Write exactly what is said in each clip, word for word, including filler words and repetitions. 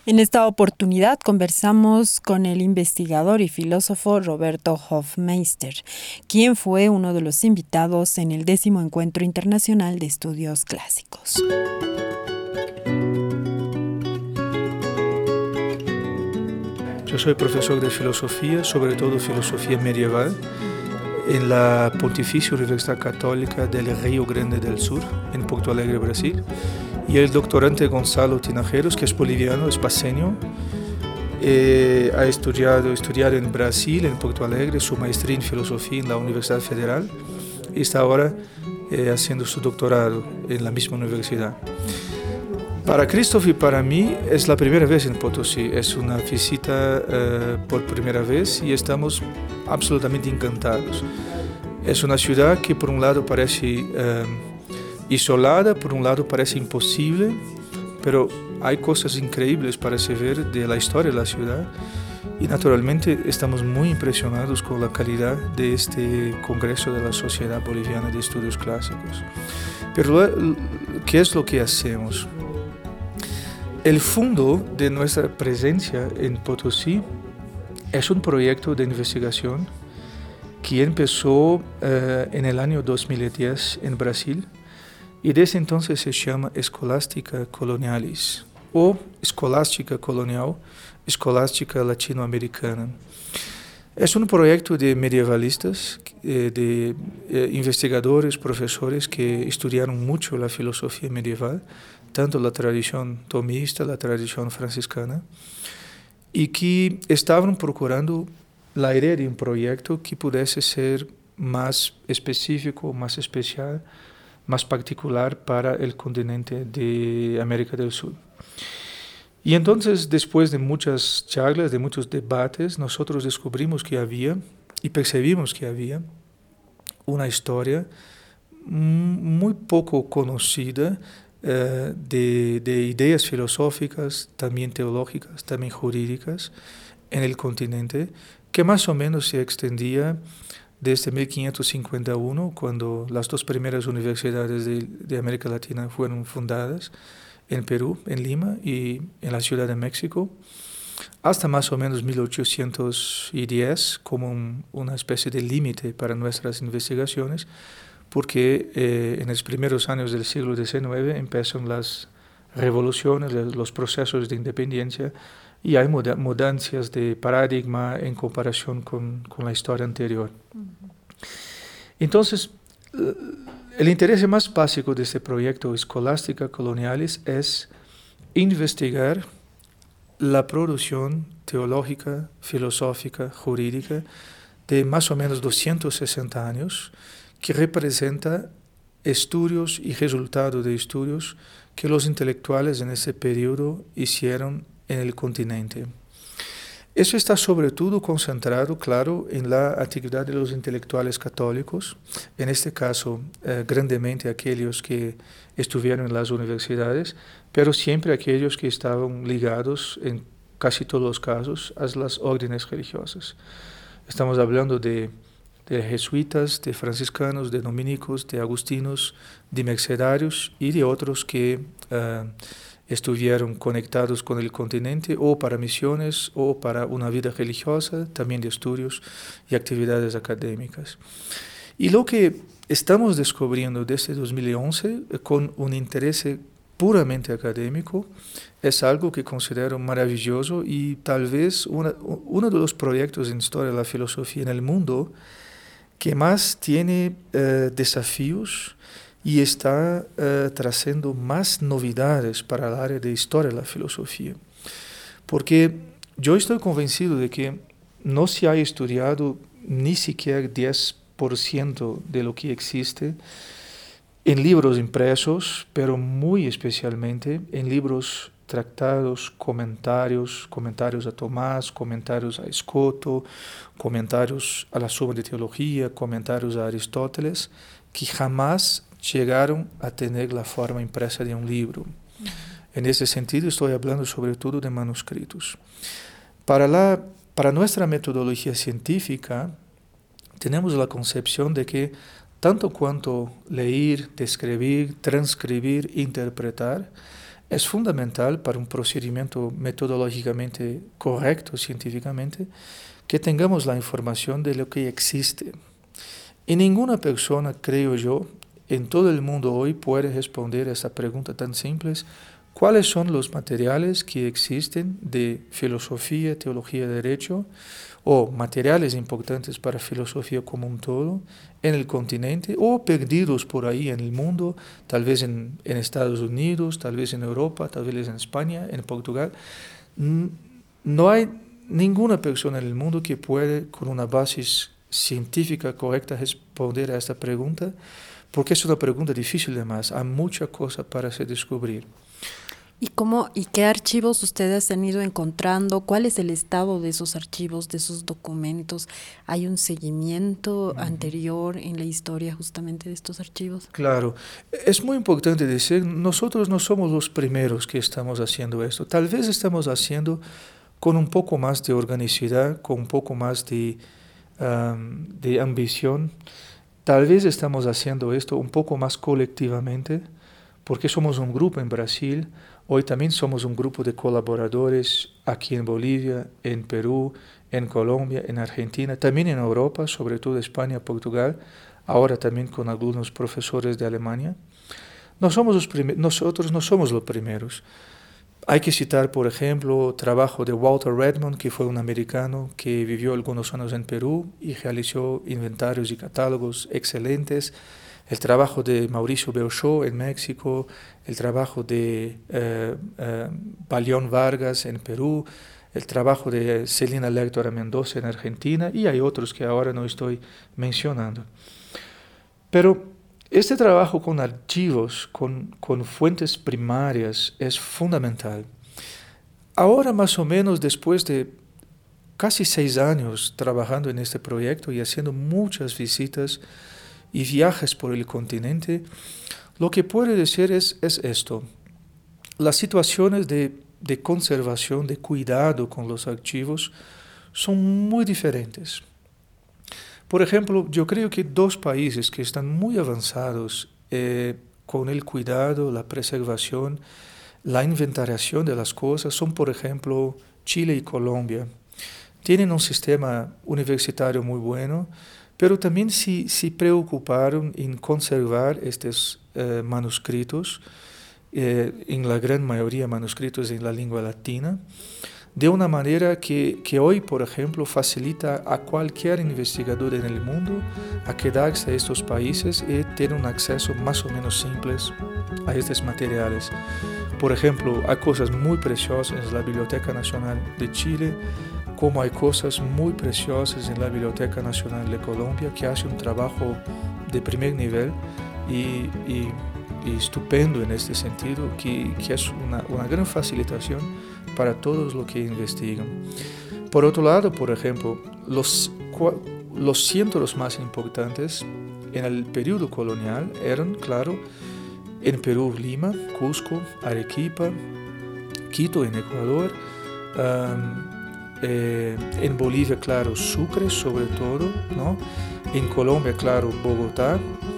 En esta oportunidad conversamos con el investigador y filósofo Roberto Hofmeister, quien fue uno de los invitados en el décimo Encuentro Internacional de Estudios Clásicos. Yo soy profesor de filosofía, sobre todo filosofía medieval, en la Pontificia Universidad Católica del Río Grande del Sur, en Porto Alegre, Brasil. Y el doctorante Gonzalo Tinajeros, que es boliviano, es paceño, eh, ha estudiado, estudiado en Brasil, en Porto Alegre, su maestría en filosofía en la Universidad Federal y está ahora eh, haciendo su doctorado en la misma universidad. Para Christoph y para mí es la primera vez en Potosí, es una visita eh, por primera vez y estamos absolutamente encantados. Es una ciudad que por un lado parece eh, isolada, por un lado parece imposible, pero hay cosas increíbles para se ver de la historia de la ciudad y naturalmente estamos muy impresionados con la calidad de este Congreso de la Sociedad Boliviana de Estudios Clásicos. Pero ¿qué es lo que hacemos? El fondo de nuestra presencia en Potosí es un proyecto de investigación que empezó eh, en el año dos mil diez en Brasil y desde entonces se llama Escolástica Colonialis o Escolástica Colonial, Escolástica Latinoamericana. Es un proyecto de medievalistas, eh, de eh, investigadores, profesores que estudiaron mucho la filosofía medieval, tanto la tradición tomista, la tradición franciscana, y que estaban procurando la idea de un proyecto que pudiese ser más específico, más especial, más particular para el continente de América del Sur. Y entonces, después de muchas charlas, de muchos debates, nosotros descubrimos que había, y percibimos que había, una historia muy poco conocida eh, de, de ideas filosóficas, también teológicas, también jurídicas, en el continente, que más o menos se extendía desde mil quinientos cincuenta y uno, cuando las dos primeras universidades de, de América Latina fueron fundadas, en Perú, en Lima y en la Ciudad de México, hasta más o menos mil ochocientos diez como un, una especie de límite para nuestras investigaciones, porque eh, en los primeros años del siglo diecinueve empiezan las revoluciones, los procesos de independencia y hay muda- mudanzas de paradigma en comparación con, con la historia anterior. Uh-huh. Entonces, el interés más básico de este proyecto Escolástica Colonialis es investigar la producción teológica, filosófica, jurídica de más o menos doscientos sesenta años, que representa estudios y resultados de estudios que los intelectuales en ese periodo hicieron en el continente. Eso está sobre todo concentrado, claro, en la actividad de los intelectuales católicos, en este caso eh, grandemente aquellos que estuvieron en las universidades, pero siempre aquellos que estaban ligados, en casi todos los casos, a las órdenes religiosas. Estamos hablando de, de jesuitas, de franciscanos, de dominicos, de agustinos, de mercedarios y de otros que Uh, estuvieron conectados con el continente o para misiones o para una vida religiosa, también de estudios y actividades académicas. Y lo que estamos descubriendo desde dos mil once con un interés puramente académico es algo que considero maravilloso y tal vez una, uno de los proyectos en historia de la filosofía en el mundo que más tiene eh, desafíos y está uh, trayendo más novedades para el área de historia de la filosofía. Porque yo estoy convencido de que no se ha estudiado ni siquiera diez por ciento de lo que existe en libros impresos, pero muy especialmente en libros tratados, comentarios, comentarios a Tomás, comentarios a Escoto, comentarios a la Suma de Teología, comentarios a Aristóteles, que jamás llegaron a tener la forma impresa de un libro. Uh-huh. En ese sentido estoy hablando sobre todo de manuscritos. Para, la, para nuestra metodología científica tenemos la concepción de que tanto cuanto leer, describir, transcribir, interpretar, es fundamental para un procedimiento metodológicamente correcto, científicamente, que tengamos la información de lo que existe. Y ninguna persona, creo yo, en todo el mundo hoy puede responder a esta pregunta tan simple: ¿cuáles son los materiales que existen de filosofía, teología, derecho, o materiales importantes para filosofía como un todo en el continente o perdidos por ahí en el mundo, tal vez en, en Estados Unidos, tal vez en Europa, tal vez en España, en Portugal? No hay ninguna persona en el mundo que puede, con una base científica correcta, responder a esta pregunta, porque es una pregunta difícil además, hay mucha cosa para se descubrir. ¿Y cómo y qué archivos ustedes han ido encontrando? ¿Cuál es el estado de esos archivos, de esos documentos? ¿Hay un seguimiento uh-huh. anterior en la historia justamente de estos archivos? Claro, es muy importante decir, nosotros no somos los primeros que estamos haciendo esto. Tal vez estamos haciendo con un poco más de organicidad, con un poco más de, um, de ambición. Tal vez estamos haciendo esto un poco más colectivamente, porque somos un grupo en Brasil. Hoy también somos un grupo de colaboradores aquí en Bolivia, en Perú, en Colombia, en Argentina, también en Europa, sobre todo España, Portugal, ahora también con algunos profesores de Alemania. No somos los prim- nosotros no somos los primeros. Hay que citar, por ejemplo, el trabajo de Walter Redmond, que fue un americano que vivió algunos años en Perú y realizó inventarios y catálogos excelentes. El trabajo de Mauricio Belchó en México, el trabajo de eh, eh, Balión Vargas en Perú, el trabajo de Celina Lectora Mendoza en Argentina, y hay otros que ahora no estoy mencionando. Pero este trabajo con archivos, con, con fuentes primarias, es fundamental. Ahora, más o menos, después de casi seis años trabajando en este proyecto y haciendo muchas visitas y viajes por el continente, lo que puedo decir es, es esto. Las situaciones de, de conservación, de cuidado con los archivos son muy diferentes. Por ejemplo, yo creo que dos países que están muy avanzados eh, con el cuidado, la preservación, la inventariación de las cosas son, por ejemplo, Chile y Colombia. Tienen un sistema universitario muy bueno, pero también se, se preocuparon en conservar estos eh, manuscritos, eh, en la gran mayoría manuscritos en la lengua latina, de una manera que, que hoy, por ejemplo, facilita a cualquier investigador en el mundo a quedarse a estos países y tener un acceso más o menos simple a estos materiales. Por ejemplo, hay cosas muy preciosas en la Biblioteca Nacional de Chile, como hay cosas muy preciosas en la Biblioteca Nacional de Colombia, que hace un trabajo de primer nivel y, y, y estupendo en este sentido, que, que es una, una gran facilitación para todos los que investigan. Por otro lado, por ejemplo, los, los centros más importantes en el periodo colonial eran, claro, en Perú, Lima, Cusco, Arequipa, Quito en Ecuador, um, Eh, en Bolivia, claro, Sucre sobre todo, ¿no? En Colombia, claro, Bogotá.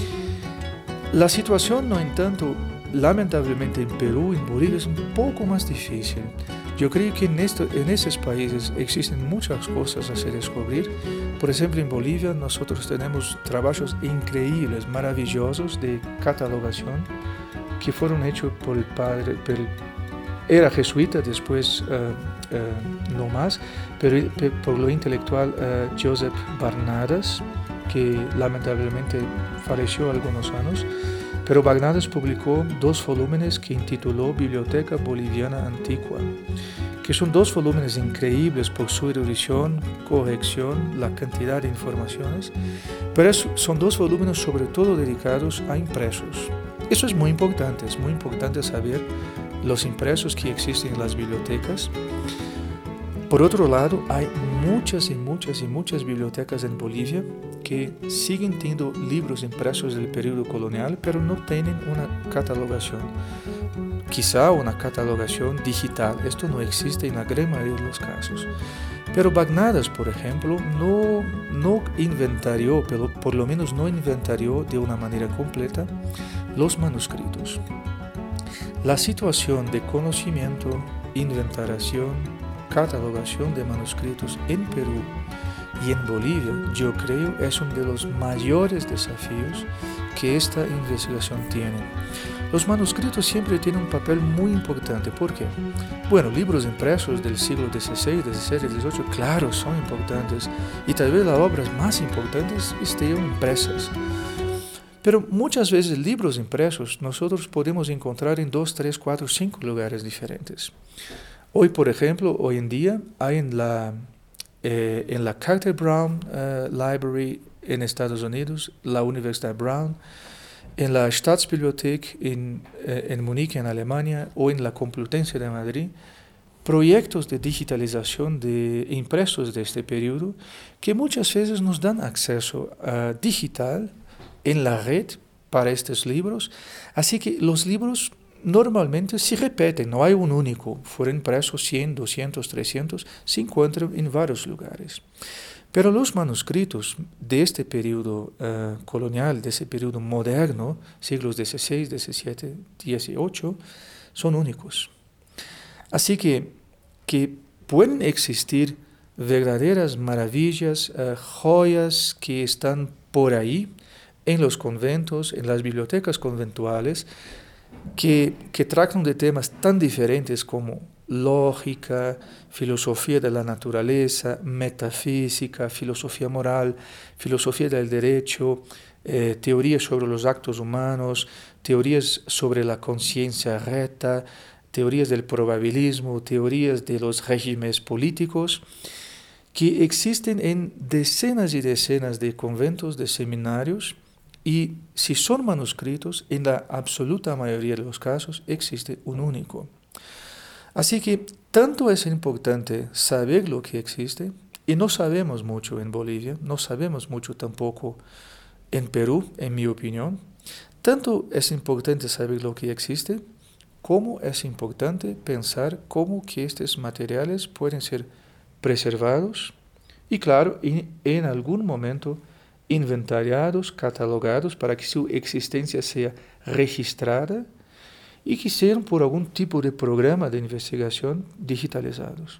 La situación, no en tanto, lamentablemente en Perú, en Bolivia es un poco más difícil. Yo creo que en, esto, en esos países existen muchas cosas a descubrir. Por ejemplo, en Bolivia nosotros tenemos trabajos increíbles, maravillosos de catalogación que fueron hechos por el padre, por el, era jesuita, después uh, uh, no más, pero por lo intelectual uh, Josep Barnadas, que lamentablemente falleció algunos años, pero Barnadas publicó dos volúmenes que intituló Biblioteca Boliviana Antigua, que son dos volúmenes increíbles por su erudición, corrección, la cantidad de informaciones, pero es, son dos volúmenes sobre todo dedicados a impresos. Eso es muy importante, es muy importante saber los impresos que existen en las bibliotecas. Por otro lado, hay muchas y muchas y muchas bibliotecas en Bolivia que siguen teniendo libros impresos del periodo colonial, pero no tienen una catalogación. Quizá una catalogación digital, esto no existe en la gran mayoría de los casos. Pero Barnadas, por ejemplo, no, no inventarió, pero por lo menos no inventarió de una manera completa los manuscritos. La situación de conocimiento, inventariación, catalogación de manuscritos en Perú y en Bolivia, yo creo, es uno de los mayores desafíos que esta investigación tiene. Los manuscritos siempre tienen un papel muy importante. ¿Por qué? Bueno, libros impresos del siglo dieciséis, diecisiete, dieciocho, claro, son importantes, y tal vez las obras más importantes estén impresas. Pero muchas veces libros impresos nosotros podemos encontrar en dos, tres, cuatro, cinco lugares diferentes. Hoy, por ejemplo, hoy en día hay en la, eh, en la Carter Brown uh, Library en Estados Unidos, la Universidad Brown, en la Staatsbibliothek en, eh, en Múnich, en Alemania, o en la Complutense de Madrid, proyectos de digitalización de impresos de este periodo que muchas veces nos dan acceso uh, digital en la red para estos libros. Así que los libros normalmente se repiten, no hay un único, fueron impresos cien, doscientos, trescientos, se encuentran en varios lugares. Pero los manuscritos de este periodo uh, colonial, de ese periodo moderno, siglos dieciséis, diecisiete, dieciocho, son únicos. Así que, que pueden existir verdaderas maravillas, uh, joyas que están por ahí, en los conventos, en las bibliotecas conventuales, que, que tratan de temas tan diferentes como lógica, filosofía de la naturaleza, metafísica, filosofía moral, filosofía del derecho, eh, teorías sobre los actos humanos, teorías sobre la conciencia recta, teorías del probabilismo, teorías de los regímenes políticos, que existen en decenas y decenas de conventos, de seminarios, y si son manuscritos, en la absoluta mayoría de los casos existe un único. Así que tanto es importante saber lo que existe, y no sabemos mucho en Bolivia, no sabemos mucho tampoco en Perú, en mi opinión. Tanto es importante saber lo que existe, como es importante pensar cómo que estos materiales pueden ser preservados y, claro, en, en algún momento inventariados, catalogados, para que su existencia sea registrada y que sean por algún tipo de programa de investigación digitalizados.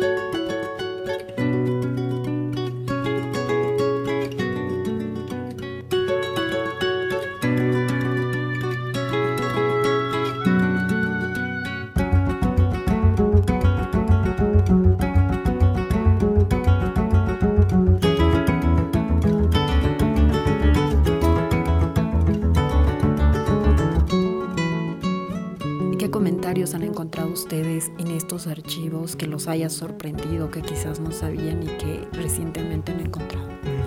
Han encontrado ustedes en estos archivos que los haya sorprendido, que quizás no sabían y que recientemente han encontrado?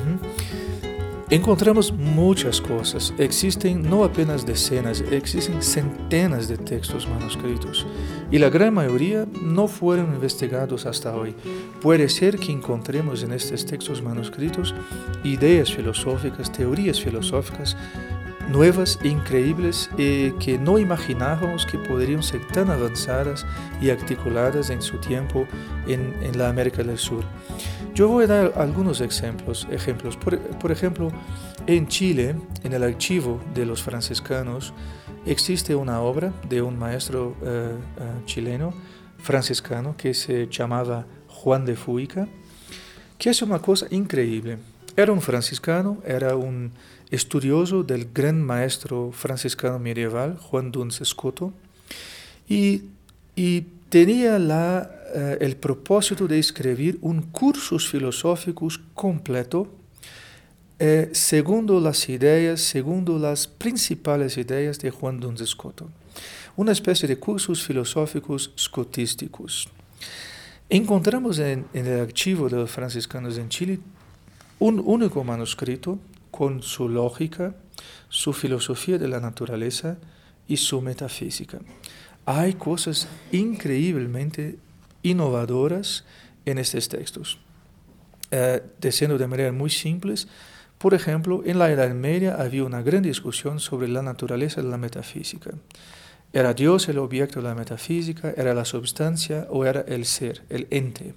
Uh-huh. Encontramos muchas cosas. Existen no apenas decenas, existen centenas de textos manuscritos y la gran mayoría no fueron investigados hasta hoy. Puede ser que encontremos en estos textos manuscritos ideas filosóficas, teorías filosóficas nuevas e increíbles eh, que no imaginábamos que podrían ser tan avanzadas y articuladas en su tiempo en, en la América del Sur. Yo voy a dar algunos ejemplos. ejemplos. Por, por ejemplo, en Chile, en el archivo de los franciscanos, existe una obra de un maestro uh, uh, chileno, franciscano, que se llamaba Juan de Fuica, que es una cosa increíble. Era un franciscano, era un estudioso del gran maestro franciscano medieval, Juan Duns Scoto, y, y tenía la, uh, el propósito de escribir un cursus filosóficus completo, eh, segundo las ideas, segundo las principales ideas de Juan Duns Scoto, una especie de cursus filosóficos scotísticos. Encontramos en, en el archivo de los franciscanos en Chile un único manuscrito con su lógica, su filosofía de la naturaleza y su metafísica. Hay cosas increíblemente innovadoras en estos textos. Eh, diciendo de manera muy simple, por ejemplo, en la Edad Media había una gran discusión sobre la naturaleza de la metafísica. ¿Era Dios el objeto de la metafísica? ¿Era la substancia o era el ser, el ente?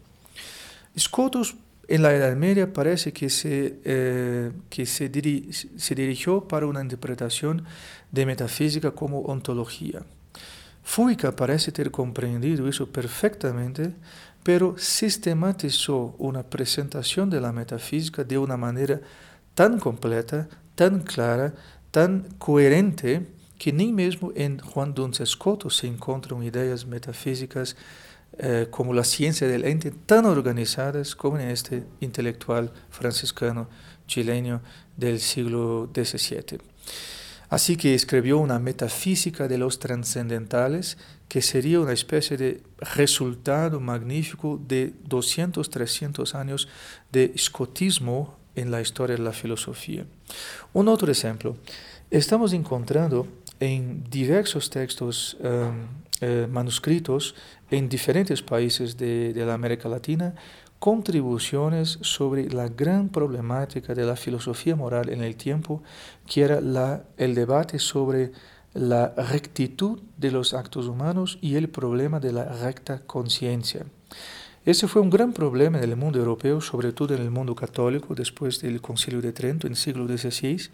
Scotus en la Edad Media parece que, se, eh, que se, diri- se dirigió para una interpretación de metafísica como ontología. Foucault parece ter compreendido isso perfectamente, pero sistematizó una presentación de la metafísica de una manera tan completa, tan clara, tan coherente, que ni mesmo en Juan Duns Scoto se encuentran ideas metafísicas eh, como la ciencia del ente tan organizadas como en este intelectual franciscano chileno del siglo diecisiete. Así que escribió una metafísica de los trascendentales, que sería una especie de resultado magnífico de doscientos, trescientos años de escotismo en la historia de la filosofía. Un otro ejemplo, estamos encontrando en diversos textos um, eh, manuscritos en diferentes países de, de la América Latina contribuciones sobre la gran problemática de la filosofía moral en el tiempo, que era la, el debate sobre la rectitud de los actos humanos y el problema de la recta conciencia. Ese fue un gran problema en el mundo europeo, sobre todo en el mundo católico, después del Concilio de Trento en el siglo dieciséis,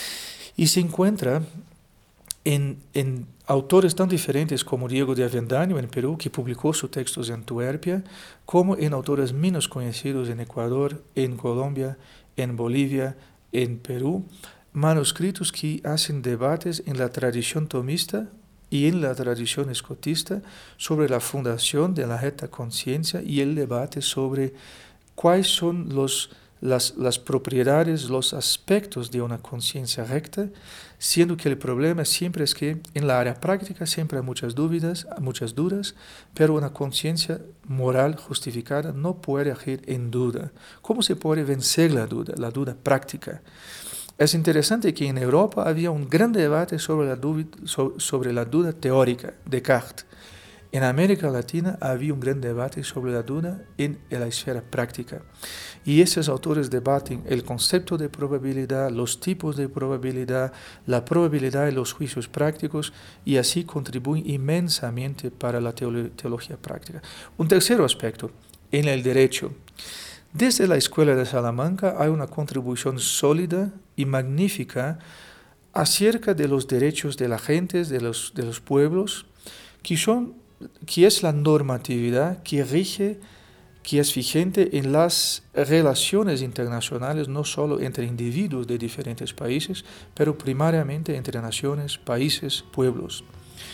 y se encuentra en, en autores tan diferentes como Diego de Avendaño en Perú, que publicó sus textos en Antwerpia, como en autores menos conocidos en Ecuador, en Colombia, en Bolivia, en Perú, manuscritos que hacen debates en la tradición tomista y en la tradición escotista sobre la fundación de la recta conciencia y el debate sobre cuáles son los Las, las propiedades, los aspectos de una conciencia recta, siendo que el problema siempre es que en la área práctica siempre hay muchas dudas, muchas dudas, pero una conciencia moral justificada no puede agir en duda. ¿Cómo se puede vencer la duda, la duda práctica? Es interesante que en Europa había un gran debate sobre la, duda, sobre la duda teórica, Descartes. En América Latina había un gran debate sobre la duda en la esfera práctica. Y esos autores debaten el concepto de probabilidad, los tipos de probabilidad, la probabilidad y los juicios prácticos, y así contribuyen inmensamente para la teolo- teología práctica. Un tercer aspecto, en el derecho. Desde la Escuela de Salamanca hay una contribución sólida y magnífica acerca de los derechos de la gente, de los, de los pueblos, que son que es la normatividad que rige, que es vigente en las relaciones internacionales, no solo entre individuos de diferentes países, pero primariamente entre naciones, países, pueblos.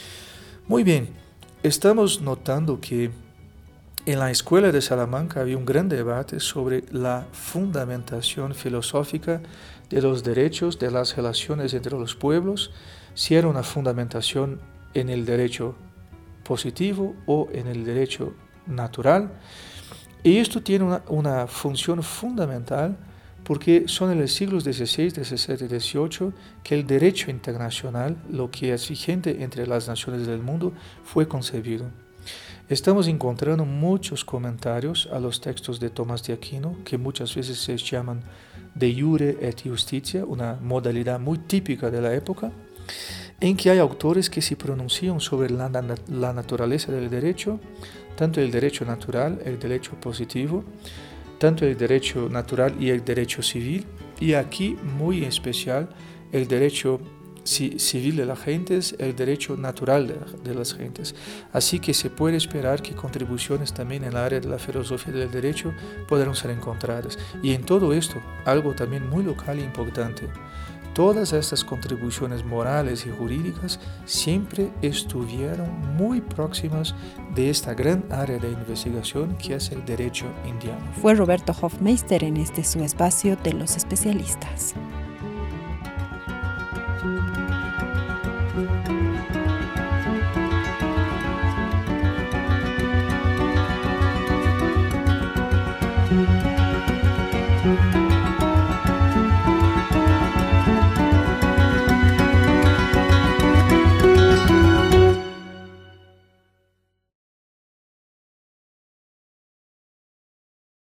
Muy bien, estamos notando que en la Escuela de Salamanca había un gran debate sobre la fundamentación filosófica de los derechos, de las relaciones entre los pueblos, si era una fundamentación en el derecho positivo o en el derecho natural. Y esto tiene una, una función fundamental porque son en los siglos dieciséis, diecisiete y dieciocho que el derecho internacional, lo que es vigente entre las naciones del mundo, fue concebido. Estamos encontrando muchos comentarios a los textos de Tomás de Aquino, que muchas veces se llaman de iure et justitia, una modalidad muy típica de la época, en que hay autores que se pronuncian sobre la, la naturaleza del derecho, tanto el derecho natural, el derecho positivo, tanto el derecho natural y el derecho civil, y aquí muy especial el derecho civil de las gentes, el derecho natural de, de las gentes. Así que se puede esperar que contribuciones también en el área de la filosofía del derecho podrán ser encontradas. Y en todo esto, algo también muy local e importante. Todas estas contribuciones morales y jurídicas siempre estuvieron muy próximas de esta gran área de investigación que es el derecho indiano. Fue Roberto Hofmeister en este su espacio de los especialistas.